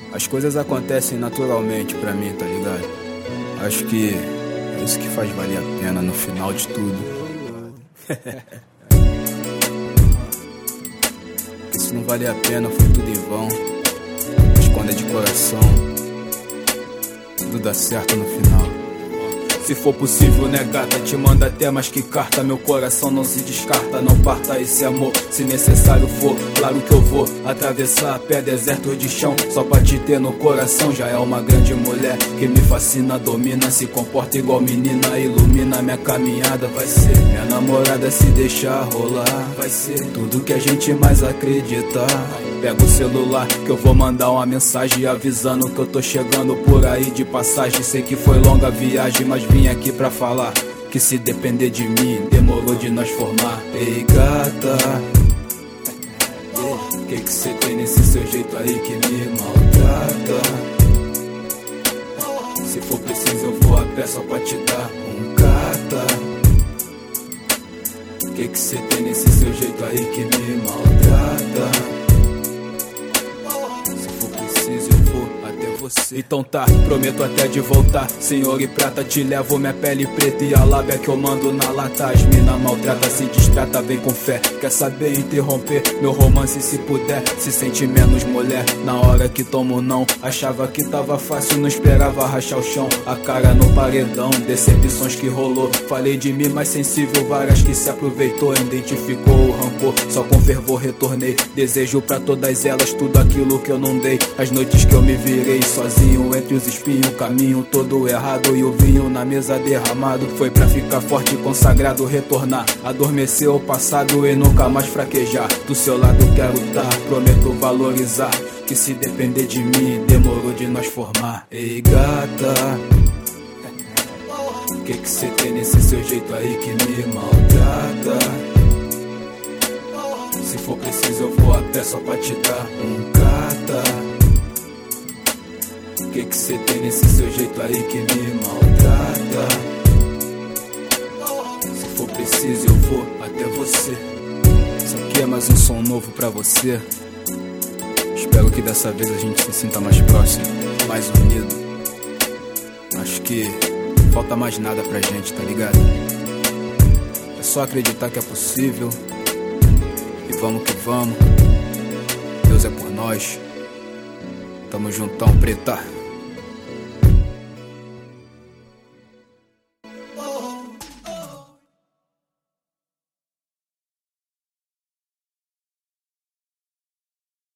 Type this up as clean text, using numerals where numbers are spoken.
As coisas acontecem naturalmente pra mim, tá ligado? Acho que é isso que faz valer a pena no final de tudo. Se não valer a pena, foi tudo em vão. Mas quando é de coração, tudo dá certo no final. Se for possível, né, gata, te manda até mais que carta. Meu coração não se descarta, não parta esse amor. Se necessário for, claro que eu vou atravessar a pé, deserto de chão. Só pra te ter no coração, já é uma grande mulher que me fascina, domina, se comporta igual menina, ilumina minha caminhada. Vai ser minha namorada, se deixar rolar. Vai ser tudo que a gente mais acredita. Pega o celular que eu vou mandar uma mensagem avisando que eu tô chegando por aí de passagem. Sei que foi longa a viagem, mas vim aqui pra falar que se depender de mim, demorou de nós formar. Ei gata, que cê tem nesse seu jeito aí que me maltrata? Se for preciso eu vou a pé só pra te dar um cata. Que cê tem nesse seu jeito aí que me maltrata? Então tá, prometo até de voltar. Senhor e prata, te levo minha pele preta e a lábia que eu mando na lata. As mina maltrata, se distrata, vem com fé. Quer saber interromper meu romance se puder? Se sente menos mulher na hora que tomo não. Achava que tava fácil, não esperava rachar o chão. A cara no paredão, decepções que rolou. Falei de mim mais sensível, várias que se aproveitou. Identificou o rancor, só com fervor retornei. Desejo pra todas elas tudo aquilo que eu não dei. As noites que eu me virei sozinho entre os espinhos, o caminho todo errado e o vinho na mesa derramado. Foi pra ficar forte e consagrado, retornar, adormecer o passado e nunca mais fraquejar. Do seu lado quero tá, prometo valorizar, que se depender de mim, demorou de nós formar. Ei gata, que cê tem nesse seu jeito aí que me maltrata? Se for preciso eu vou a pé só pra te dar um cata. Que cê tem nesse seu jeito aí que me maltrata? Se for preciso eu vou até você. Isso aqui é mais um som novo pra você. Espero que dessa vez a gente se sinta mais próximo, mais unido. Acho que falta mais nada pra gente, tá ligado? É só acreditar que é possível. E vamos que vamos. Deus é por nós. Tamo juntão, preta.